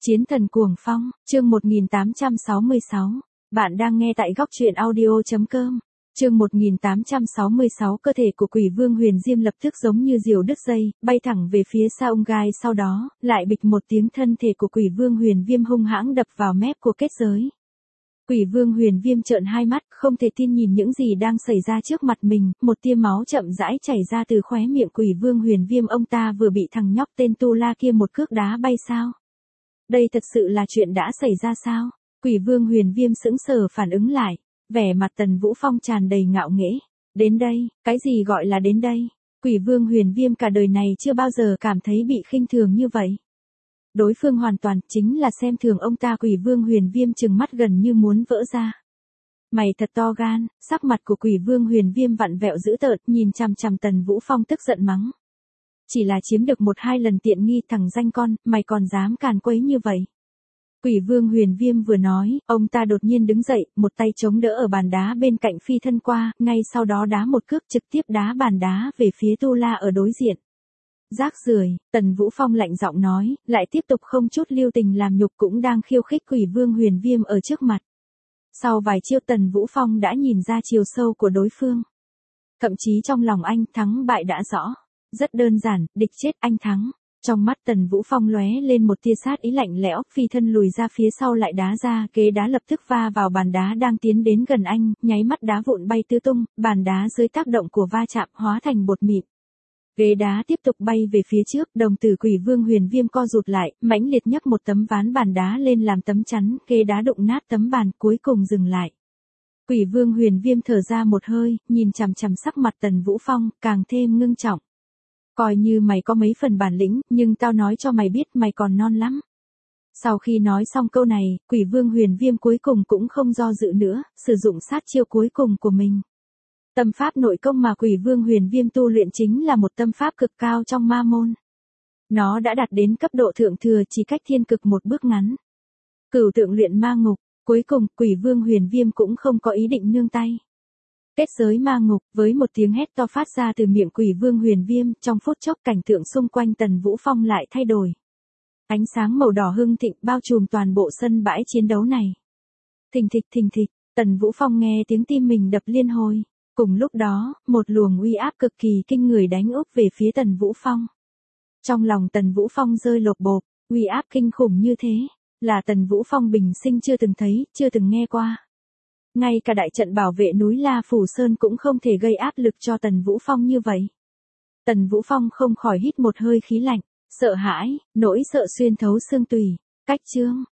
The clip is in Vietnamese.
Chiến thần cuồng phong, chương 1866. Bạn đang nghe tại góc truyện audio.com. Chương 1866, cơ thể của Quỷ Vương Huyền Diêm lập tức giống như diều đứt dây, bay thẳng về phía Sa Ung Gai, sau đó, lại bịch một tiếng, thân thể của Quỷ Vương Huyền Viêm hung hãng đập vào mép của kết giới. Quỷ Vương Huyền Viêm trợn hai mắt, không thể tin nhìn những gì đang xảy ra trước mặt mình, một tia máu chậm rãi chảy ra từ khóe miệng Quỷ Vương Huyền Viêm. Ông ta vừa bị thằng nhóc tên Tu La kia một cước đá bay sao? Đây thật sự là chuyện đã xảy ra sao? Quỷ Vương Huyền Viêm sững sờ phản ứng lại, vẻ mặt Tần Vũ Phong tràn đầy ngạo nghễ. Đến đây, cái gì gọi là đến đây? Quỷ Vương Huyền Viêm cả đời này chưa bao giờ cảm thấy bị khinh thường như vậy. Đối phương hoàn toàn chính là xem thường ông ta. Quỷ Vương Huyền Viêm trừng mắt gần như muốn vỡ ra. Mày thật to gan. Sắc mặt của Quỷ Vương Huyền Viêm vặn vẹo dữ tợn, nhìn chằm chằm Tần Vũ Phong tức giận mắng. Chỉ là chiếm được 1-2 lần tiện nghi, thằng danh con, mày còn dám càn quấy như vậy? Quỷ Vương Huyền Viêm vừa nói, ông ta đột nhiên đứng dậy, một tay chống đỡ ở bàn đá bên cạnh phi thân qua, ngay sau đó đá một cước trực tiếp đá bàn đá về phía Tu La ở đối diện. Rác rưởi, Tần Vũ Phong lạnh giọng nói, lại tiếp tục không chút lưu tình làm nhục cũng đang khiêu khích Quỷ Vương Huyền Viêm ở trước mặt. Sau vài chiêu Tần Vũ Phong đã nhìn ra chiều sâu của đối phương. Thậm chí trong lòng anh, thắng bại đã rõ. Rất đơn giản, địch chết anh thắng. Trong mắt Tần Vũ Phong lóe lên một tia sát ý lạnh lẽo, phi thân lùi ra phía sau lại đá ra, ghế đá lập tức va vào bàn đá đang tiến đến gần anh, nháy mắt đá vụn bay tứ tung, bàn đá dưới tác động của va chạm hóa thành bột mịn. Ghế đá tiếp tục bay về phía trước, đồng tử Quỷ Vương Huyền Viêm co rụt lại, mãnh liệt nhấc một tấm ván bàn đá lên làm tấm chắn, ghế đá đụng nát tấm bàn, cuối cùng dừng lại. Quỷ Vương Huyền Viêm thở ra một hơi, nhìn chằm chằm sắc mặt Tần Vũ Phong, càng thêm ngưng trọng. Coi như mày có mấy phần bản lĩnh, nhưng tao nói cho mày biết mày còn non lắm. Sau khi nói xong câu này, Quỷ Vương Huyền Viêm cuối cùng cũng không do dự nữa, sử dụng sát chiêu cuối cùng của mình. Tâm pháp nội công mà Quỷ Vương Huyền Viêm tu luyện chính là một tâm pháp cực cao trong ma môn. Nó đã đạt đến cấp độ thượng thừa, chỉ cách thiên cực một bước ngắn. Cửu tượng luyện ma ngục, cuối cùng Quỷ Vương Huyền Viêm cũng không có ý định nương tay. Kết giới ma ngục, với một tiếng hét to phát ra từ miệng Quỷ Vương Huyền Viêm, trong phút chốc cảnh tượng xung quanh Tần Vũ Phong lại thay đổi. Ánh sáng màu đỏ hưng thịnh bao trùm toàn bộ sân bãi chiến đấu này. Thình thịch, Tần Vũ Phong nghe tiếng tim mình đập liên hồi. Cùng lúc đó, một luồng uy áp cực kỳ kinh người đánh úp về phía Tần Vũ Phong. Trong lòng Tần Vũ Phong rơi lột bột, uy áp kinh khủng như thế, là Tần Vũ Phong bình sinh chưa từng thấy, chưa từng nghe qua. Ngay cả đại trận bảo vệ núi La Phủ Sơn cũng không thể gây áp lực cho Tần Vũ Phong như vậy. Tần Vũ Phong không khỏi hít một hơi khí lạnh, sợ hãi, nỗi sợ xuyên thấu xương tủy. Cách chương